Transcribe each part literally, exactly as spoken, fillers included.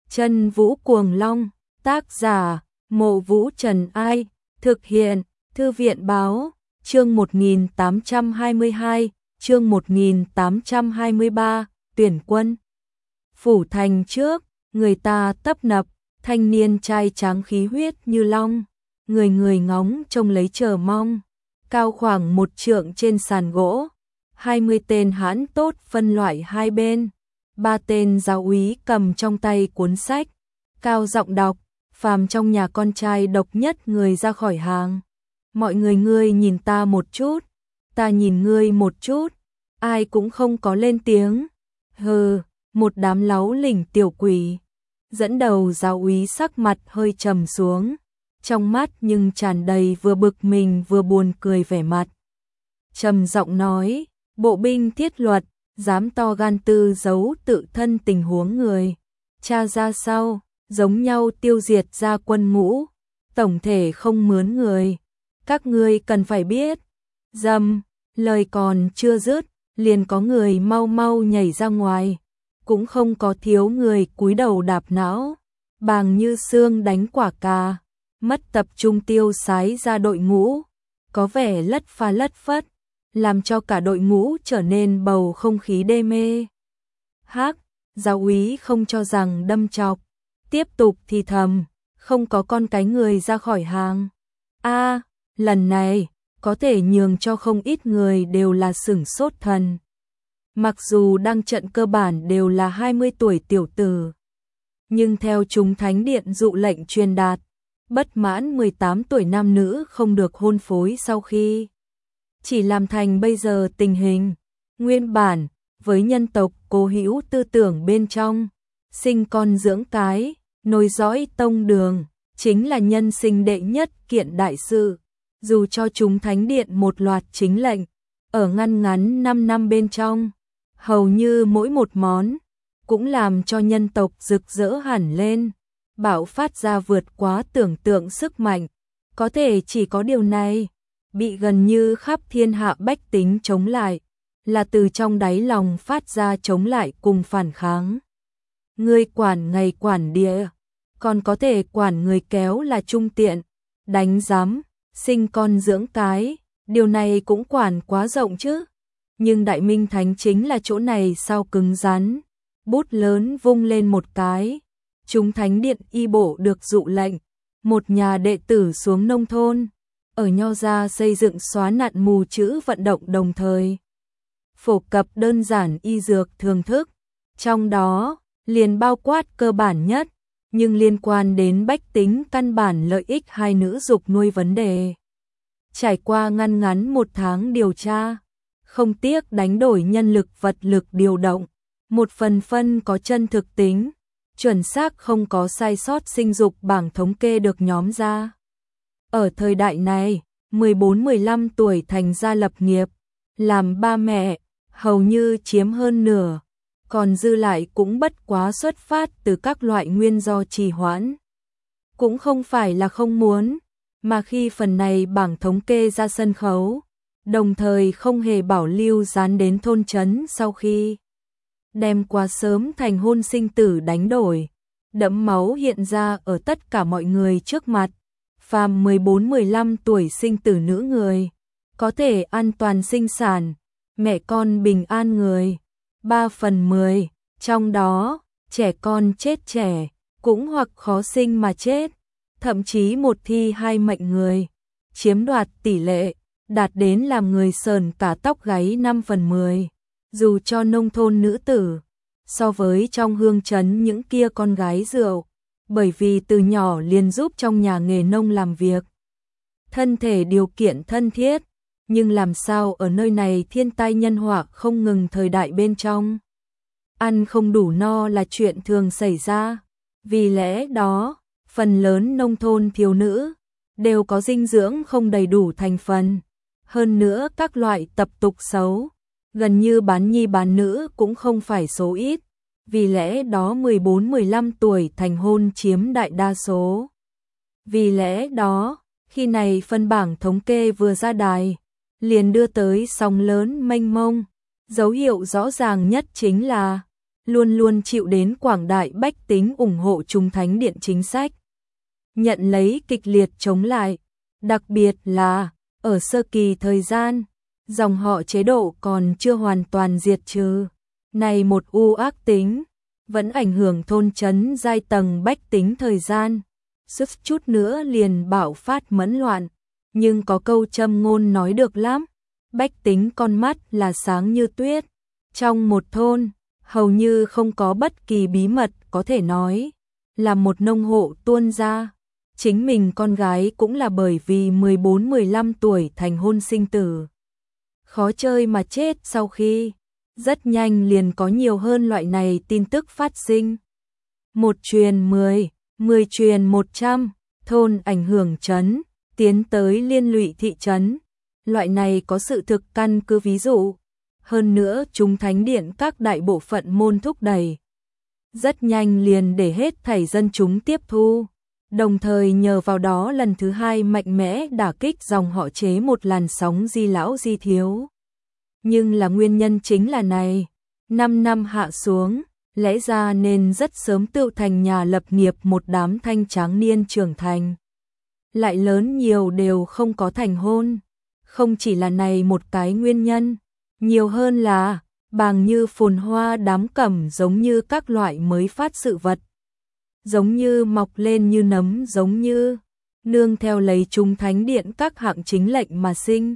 Chân Vũ Cuồng Long, tác giả, Mộ Vũ Trần Ai, thực hiện, Thư viện Báo, chương một nghìn tám trăm hai mươi hai, chương một nghìn tám trăm hai mươi ba, tuyển quân. Phủ thành trước, người ta tấp nập, thanh niên trai tráng khí huyết như long, người người ngóng trông lấy chờ mong, cao khoảng một trượng trên sàn gỗ, hai mươi tên hãn tốt phân loại hai bên, ba tên giáo úy cầm trong tay cuốn sách, cao giọng đọc, phàm trong nhà con trai độc nhất người ra khỏi hàng. Mọi người ngươi nhìn ta một chút, ta nhìn ngươi một chút, ai cũng không có lên tiếng. Hừ, một đám láu lỉnh tiểu quỷ. Dẫn đầu giáo úy sắc mặt hơi trầm xuống, trong mắt nhưng tràn đầy vừa bực mình vừa buồn cười vẻ mặt. Trầm giọng nói, bộ binh thiết luật, dám to gan tư giấu tự thân tình huống người. Tra ra sau, giống nhau tiêu diệt ra quân ngũ, tổng thể không mướn người. Các ngươi cần phải biết. Dầm, lời còn chưa dứt, liền có người mau mau nhảy ra ngoài. Cũng không có thiếu người cúi đầu đạp não, bàng như xương đánh quả cà, mất tập trung tiêu sái ra đội ngũ, có vẻ lất pha lất phất, làm cho cả đội ngũ trở nên bầu không khí đê mê. Hắc, giáo úy không cho rằng đâm chọc, tiếp tục thì thầm, không có con cái người ra khỏi hàng. A, lần này, có thể nhường cho không ít người đều là sửng sốt thần. Mặc dù đăng trận cơ bản đều là hai mươi tuổi tiểu tử, nhưng theo chúng thánh điện dụ lệnh truyền đạt, bất mãn mười tám tuổi nam nữ không được hôn phối sau khi. Chỉ làm thành bây giờ tình hình, nguyên bản, với nhân tộc cố hữu tư tưởng bên trong, sinh con dưỡng cái, nối dõi tông đường, chính là nhân sinh đệ nhất kiện đại sự. Dù cho chúng thánh điện một loạt chính lệnh, ở ngăn ngắn năm năm bên trong, hầu như mỗi một món, cũng làm cho nhân tộc rực rỡ hẳn lên, bạo phát ra vượt quá tưởng tượng sức mạnh. Có thể chỉ có điều này, bị gần như khắp thiên hạ bách tính chống lại, là từ trong đáy lòng phát ra chống lại cùng phản kháng. Người quản ngày quản địa, còn có thể quản người kéo là trung tiện, đánh giám, sinh con dưỡng cái, điều này cũng quản quá rộng chứ. Nhưng Đại Minh Thánh chính là chỗ này sao cứng rắn, bút lớn vung lên một cái, chúng thánh điện y bộ được dụ lệnh, một nhà đệ tử xuống nông thôn, ở Nho Gia xây dựng xóa nạn mù chữ vận động đồng thời. Phổ cập đơn giản y dược thường thức, trong đó liền bao quát cơ bản nhất, nhưng liên quan đến bách tính căn bản lợi ích hai nữ dục nuôi vấn đề. Trải qua ngăn ngắn một tháng điều tra, không tiếc đánh đổi nhân lực vật lực điều động, một phần phân có chân thực tính, chuẩn xác không có sai sót sinh dục bảng thống kê được nhóm ra. Ở thời đại này, mười bốn mười lăm tuổi thành gia lập nghiệp, làm ba mẹ, hầu như chiếm hơn nửa, còn dư lại cũng bất quá xuất phát từ các loại nguyên do trì hoãn. Cũng không phải là không muốn, mà khi phần này bảng thống kê ra sân khấu, đồng thời không hề bảo lưu dán đến thôn trấn sau khi đem quá sớm thành hôn sinh tử đánh đổi, đẫm máu hiện ra ở tất cả mọi người trước mặt. Phàm mười bốn mười lăm tuổi sinh tử nữ người, có thể an toàn sinh sản, mẹ con bình an người, ba phần mười, trong đó, trẻ con chết trẻ, cũng hoặc khó sinh mà chết, thậm chí một thi hai mệnh người, chiếm đoạt tỷ lệ, đạt đến làm người sờn cả tóc gáy năm phần mười. Dù cho nông thôn nữ tử, so với trong hương trấn những kia con gái rượu, bởi vì từ nhỏ liền giúp trong nhà nghề nông làm việc, thân thể điều kiện thân thiết, nhưng làm sao ở nơi này thiên tai nhân họa không ngừng thời đại bên trong. Ăn không đủ no là chuyện thường xảy ra, vì lẽ đó, phần lớn nông thôn thiếu nữ đều có dinh dưỡng không đầy đủ thành phần. Hơn nữa các loại tập tục xấu, gần như bán nhi bán nữ cũng không phải số ít, vì lẽ đó mười bốn mười lăm tuổi thành hôn chiếm đại đa số. Vì lẽ đó, khi này phân bảng thống kê vừa ra đài, liền đưa tới sóng lớn mênh mông, dấu hiệu rõ ràng nhất chính là luôn luôn chịu đến quảng đại bách tính ủng hộ Trung Thánh Điện chính sách, nhận lấy kịch liệt chống lại, đặc biệt là ở sơ kỳ thời gian, dòng họ chế độ còn chưa hoàn toàn diệt trừ. Này một u ác tính, vẫn ảnh hưởng thôn trấn giai tầng bách tính thời gian, suýt chút nữa liền bạo phát mẫn loạn, nhưng có câu châm ngôn nói được lắm, bách tính con mắt là sáng như tuyết, trong một thôn, hầu như không có bất kỳ bí mật có thể nói, là một nông hộ tuôn ra, chính mình con gái cũng là bởi vì mười bốn mười lăm tuổi thành hôn sinh tử. Khó chơi mà chết sau khi, rất nhanh liền có nhiều hơn loại này tin tức phát sinh. Một truyền mười, mười truyền một trăm, thôn ảnh hưởng trấn, tiến tới liên lụy thị trấn. Loại này có sự thực căn cứ ví dụ. Hơn nữa Trung Thánh Điện các đại bộ phận môn thúc đẩy. Rất nhanh liền để hết thảy dân chúng tiếp thu. Đồng thời nhờ vào đó lần thứ hai mạnh mẽ đả kích dòng họ chế một làn sóng di lão di thiếu. Nhưng là nguyên nhân chính là này, năm năm hạ xuống, lẽ ra nên rất sớm tự thành nhà lập nghiệp một đám thanh tráng niên trưởng thành. Lại lớn nhiều đều không có thành hôn, không chỉ là này một cái nguyên nhân, nhiều hơn là, bàng như phồn hoa đám cẩm giống như các loại mới phát sự vật. Giống như mọc lên như nấm giống như, nương theo lấy Trung Thánh Điện các hạng chính lệnh mà sinh.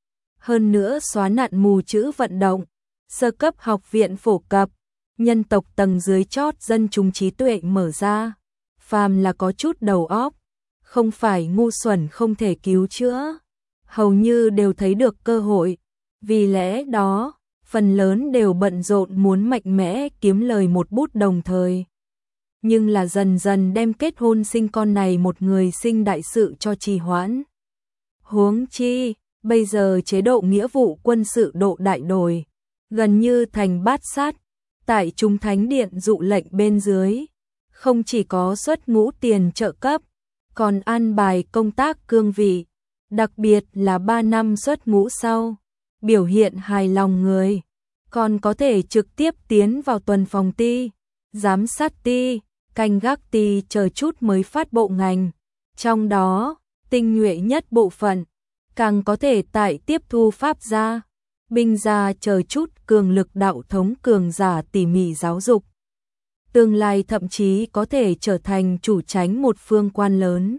Hơn nữa xóa nạn mù chữ vận động, sơ cấp học viện phổ cập, nhân tộc tầng dưới chót dân chúng trí tuệ mở ra, phàm là có chút đầu óc, không phải ngu xuẩn không thể cứu chữa, hầu như đều thấy được cơ hội, vì lẽ đó, phần lớn đều bận rộn muốn mạnh mẽ kiếm lời một bút đồng thời. Nhưng là dần dần đem kết hôn sinh con này một người sinh đại sự cho trì hoãn. Huống chi, bây giờ chế độ nghĩa vụ quân sự độ đại đổi, gần như thành bát sát, tại Trung Thánh Điện dụ lệnh bên dưới, không chỉ có xuất ngũ tiền trợ cấp, còn an bài công tác cương vị, đặc biệt là ba năm xuất ngũ sau, biểu hiện hài lòng người, còn có thể trực tiếp tiến vào tuần phòng ty, giám sát ty, canh gác ty chờ chút mới phát bộ ngành, trong đó, tinh nhuệ nhất bộ phận, càng có thể tại tiếp thu pháp gia, binh gia chờ chút cường lực đạo thống cường giả tỉ mỉ giáo dục. Tương lai thậm chí có thể trở thành chủ chánh một phương quan lớn.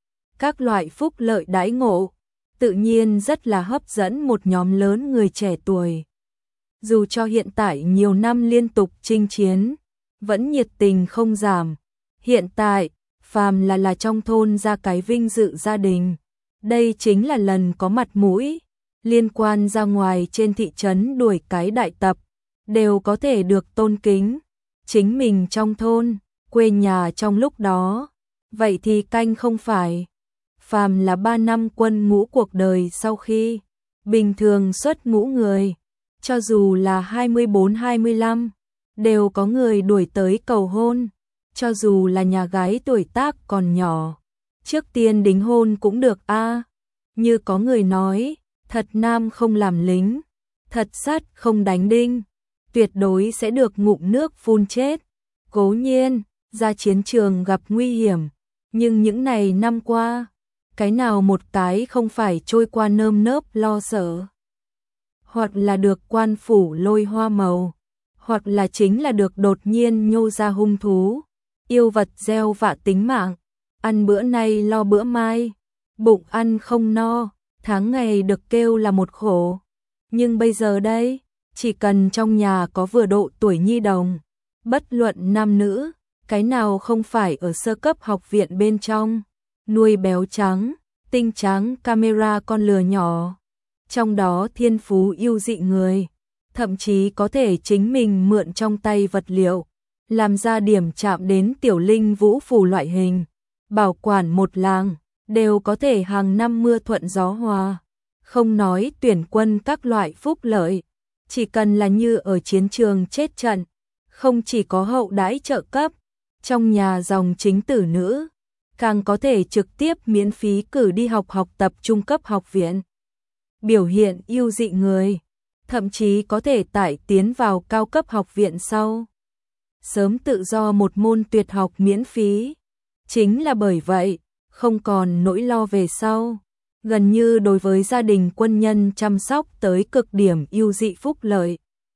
Các loại phúc lợi đãi ngộ, tự nhiên rất là hấp dẫn một nhóm lớn người trẻ tuổi. Dù cho hiện tại nhiều năm liên tục chinh chiến, vẫn nhiệt tình không giảm. Hiện tại, phàm là là trong thôn ra cái vinh dự gia đình. Đây chính là lần có mặt mũi, liên quan ra ngoài trên thị trấn đuổi cái đại tập, đều có thể được tôn kính. Chính mình trong thôn, quê nhà trong lúc đó, vậy thì canh không phải. Phàm là ba năm quân ngũ cuộc đời sau khi, bình thường xuất ngũ người, cho dù là hai mươi bốn hai mươi lăm, đều có người đuổi tới cầu hôn, cho dù là nhà gái tuổi tác còn nhỏ. Trước tiên đính hôn cũng được a à. Như có người nói, thật nam không làm lính, thật sắt không đánh đinh, tuyệt đối sẽ được ngụm nước phun chết. Cố nhiên, ra chiến trường gặp nguy hiểm, nhưng những này năm qua, cái nào một cái không phải trôi qua nơm nớp lo sợ. Hoặc là được quan phủ lôi hoa màu, hoặc là chính là được đột nhiên nhô ra hung thú, yêu vật gieo vạ tính mạng. Ăn bữa nay lo bữa mai, bụng ăn không no, tháng ngày được kêu là một khổ. Nhưng bây giờ đây, chỉ cần trong nhà có vừa độ tuổi nhi đồng, bất luận nam nữ, cái nào không phải ở sơ cấp học viện bên trong, nuôi béo trắng, tinh trắng camera con lừa nhỏ, trong đó thiên phú yêu dị người, thậm chí có thể chính mình mượn trong tay vật liệu, làm ra điểm chạm đến tiểu linh vũ phù loại hình. Bảo quản một làng, đều có thể hàng năm mưa thuận gió hòa. Không nói tuyển quân các loại phúc lợi, chỉ cần là như ở chiến trường chết trận, không chỉ có hậu đãi trợ cấp, trong nhà dòng chính tử nữ, càng có thể trực tiếp miễn phí cử đi học học tập trung cấp học viện. Biểu hiện yêu dị người, thậm chí có thể tải tiến vào cao cấp học viện sau, sớm tự do một môn tuyệt học miễn phí. Chính là bởi vậy, không còn nỗi lo về sau. Gần như đối với gia đình quân nhân chăm sóc tới cực điểm ưu dị phúc lợi.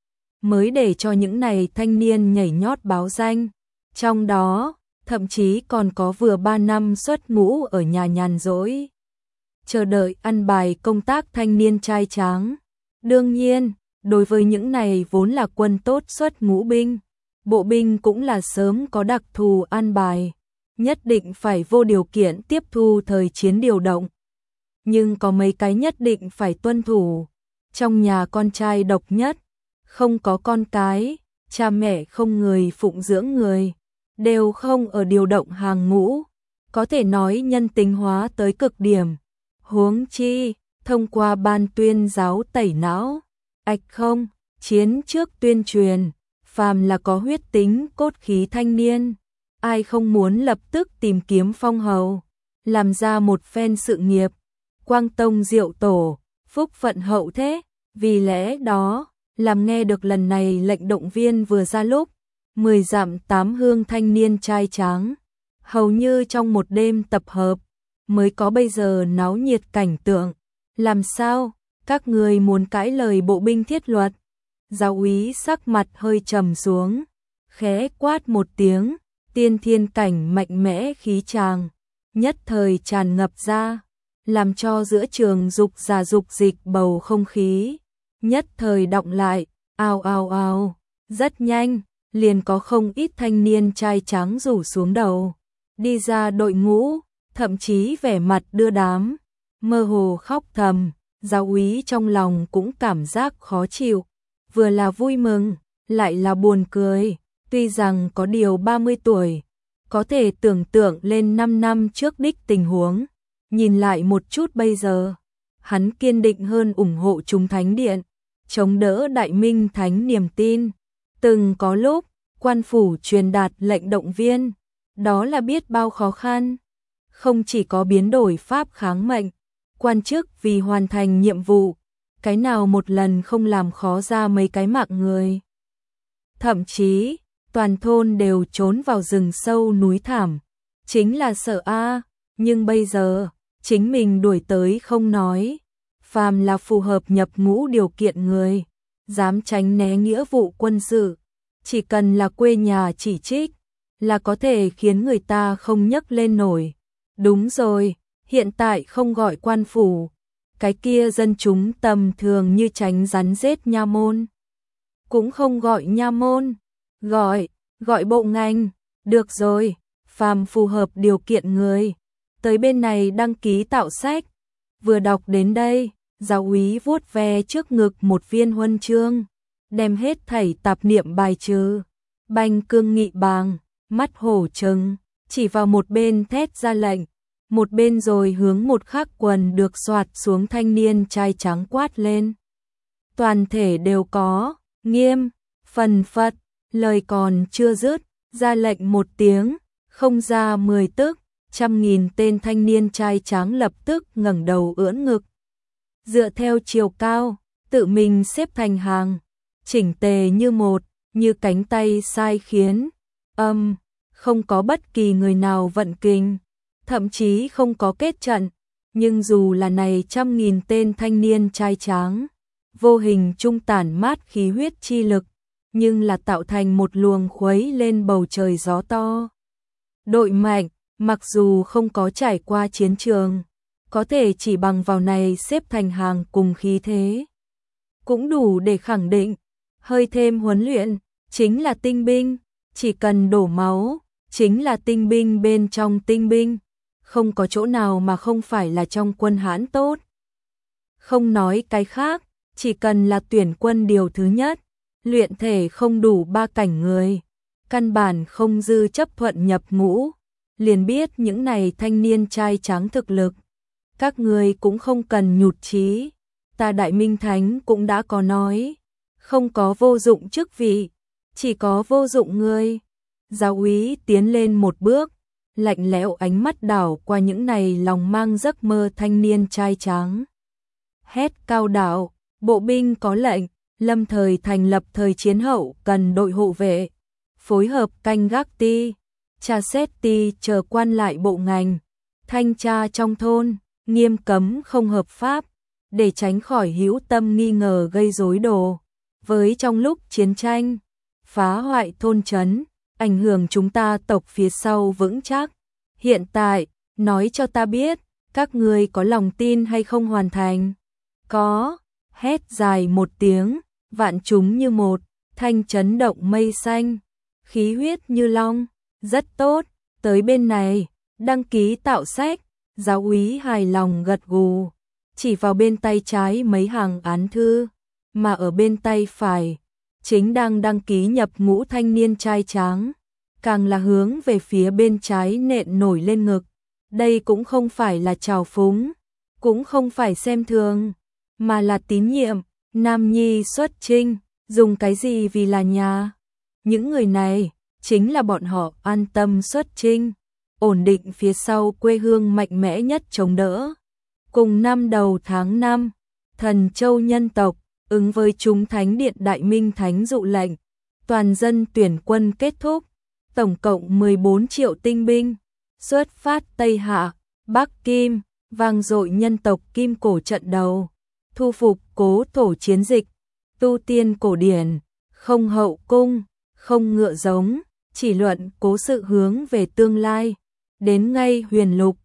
Mới để cho những này thanh niên nhảy nhót báo danh. Trong đó, thậm chí còn có vừa ba năm xuất ngũ ở nhà nhàn rỗi. Chờ đợi ăn bài công tác thanh niên trai tráng. Đương nhiên, đối với những này vốn là quân tốt xuất ngũ binh, bộ binh cũng là sớm có đặc thù ăn bài. Nhất định phải vô điều kiện tiếp thu thời chiến điều động. Nhưng có mấy cái nhất định phải tuân thủ. Trong nhà con trai độc nhất, không có con cái, cha mẹ không người phụng dưỡng người, đều không ở điều động hàng ngũ, có thể nói nhân tính hóa tới cực điểm. Huống chi, thông qua ban tuyên giáo tẩy não, ạch không, chiến trước tuyên truyền, phàm là có huyết tính cốt khí thanh niên, ai không muốn lập tức tìm kiếm phong hầu, làm ra một phen sự nghiệp, quang tông diệu tổ, phúc phận hậu thế. Vì lẽ đó, làm nghe được lần này lệnh động viên vừa ra lúc, mười dặm tám hương thanh niên trai tráng, hầu như trong một đêm tập hợp, mới có bây giờ náo nhiệt cảnh tượng. Làm sao, các người muốn cãi lời bộ binh thiết luật? Giáo úy sắc mặt hơi trầm xuống, khẽ quát một tiếng, tiên thiên cảnh mạnh mẽ khí tràng, nhất thời tràn ngập ra, làm cho giữa trường dục giả dục dịch bầu không khí, nhất thời động lại, ao ao ao, rất nhanh, liền có không ít thanh niên trai trắng rủ xuống đầu, đi ra đội ngũ, thậm chí vẻ mặt đưa đám, mơ hồ khóc thầm. Giáo úy trong lòng cũng cảm giác khó chịu, vừa là vui mừng, lại là buồn cười. Tuy rằng có điều ba mươi tuổi, có thể tưởng tượng lên năm năm trước đích tình huống, nhìn lại một chút bây giờ, hắn kiên định hơn ủng hộ chúng thánh điện, chống đỡ đại minh thánh niềm tin. Từng có lúc, quan phủ truyền đạt lệnh động viên, đó là biết bao khó khăn, không chỉ có biến đổi pháp kháng mệnh, quan chức vì hoàn thành nhiệm vụ, cái nào một lần không làm khó ra mấy cái mạng người. Thậm chí, toàn thôn đều trốn vào rừng sâu núi thảm, chính là sợ a, nhưng bây giờ, chính mình đuổi tới không nói, phàm là phù hợp nhập ngũ điều kiện người, dám tránh né nghĩa vụ quân sự, chỉ cần là quê nhà chỉ trích, là có thể khiến người ta không nhấc lên nổi. Đúng rồi, hiện tại không gọi quan phủ, cái kia dân chúng tầm thường như tránh rắn rết nha môn. Cũng không gọi nha môn, gọi, gọi bộ ngành, được rồi, phàm phù hợp điều kiện người, tới bên này đăng ký tạo sách. Vừa đọc đến đây, giáo úy vuốt ve trước ngực một viên huân chương, đem hết thảy tạp niệm bài trừ, banh cương nghị bàng, mắt hổ trừng, chỉ vào một bên thét ra lệnh, một bên rồi hướng một khắc quần được soạt xuống thanh niên trai trắng quát lên. Toàn thể đều có, nghiêm, phần phật, lời còn chưa dứt, ra lệnh một tiếng, không ra mười tức, trăm nghìn tên thanh niên trai trắng lập tức ngẩng đầu ưỡn ngực. Dựa theo chiều cao, tự mình xếp thành hàng, chỉnh tề như một, như cánh tay sai khiến, âm, không có bất kỳ người nào vận kình, thậm chí không có kết trận, nhưng dù là này trăm nghìn tên thanh niên trai tráng, vô hình trung tản mát khí huyết chi lực, nhưng là tạo thành một luồng khuấy lên bầu trời gió to. Đội mạnh, mặc dù không có trải qua chiến trường, có thể chỉ bằng vào này xếp thành hàng cùng khí thế, cũng đủ để khẳng định, hơi thêm huấn luyện, chính là tinh binh, chỉ cần đổ máu, chính là tinh binh bên trong tinh binh, không có chỗ nào mà không phải là trong quân Hán tốt. Không nói cái khác, chỉ cần là tuyển quân điều thứ nhất, luyện thể không đủ ba cảnh người, căn bản không dư chấp thuận nhập ngũ, liền biết những này thanh niên trai trắng thực lực. Các người cũng không cần nhụt chí, ta Đại Minh Thánh cũng đã có nói, không có vô dụng chức vị, chỉ có vô dụng người. Giáo úy tiến lên một bước, lạnh lẽo ánh mắt đảo qua những này lòng mang giấc mơ thanh niên trai trắng. Hét cao đạo, bộ binh có lệnh, lâm thời thành lập thời chiến hậu cần đội hộ vệ, phối hợp canh gác ty, tra xét ty chờ quan lại bộ ngành, thanh tra trong thôn, nghiêm cấm không hợp pháp, để tránh khỏi hữu tâm nghi ngờ gây rối đồ. Với trong lúc chiến tranh, phá hoại thôn trấn, ảnh hưởng chúng ta tộc phía sau vững chắc. Hiện tại, nói cho ta biết, các ngươi có lòng tin hay không hoàn thành? Có, hét dài một tiếng, vạn chúng như một, thanh chấn động mây xanh, khí huyết như long, rất tốt, tới bên này, đăng ký tạo sách, giáo úy hài lòng gật gù, chỉ vào bên tay trái mấy hàng án thư, mà ở bên tay phải, chính đang đăng ký nhập ngũ thanh niên trai tráng, càng là hướng về phía bên trái nện nổi lên ngực. Đây cũng không phải là trào phúng, cũng không phải xem thường, mà là tín nhiệm, nam nhi xuất chinh, dùng cái gì vì là nhà. Những người này, chính là bọn họ an tâm xuất chinh, ổn định phía sau quê hương mạnh mẽ nhất chống đỡ. Cùng năm đầu tháng năm, Thần Châu nhân tộc, ứng với chúng Thánh Điện Đại Minh Thánh dụ lệnh, toàn dân tuyển quân kết thúc, tổng cộng mười bốn triệu tinh binh, xuất phát Tây Hạ, Bắc Kim, vang dội nhân tộc Kim Cổ trận đầu, thu phục cố thổ chiến dịch, tu tiên cổ điển, không hậu cung, không ngựa giống, chỉ luận cố sự hướng về tương lai, đến ngay huyền lục,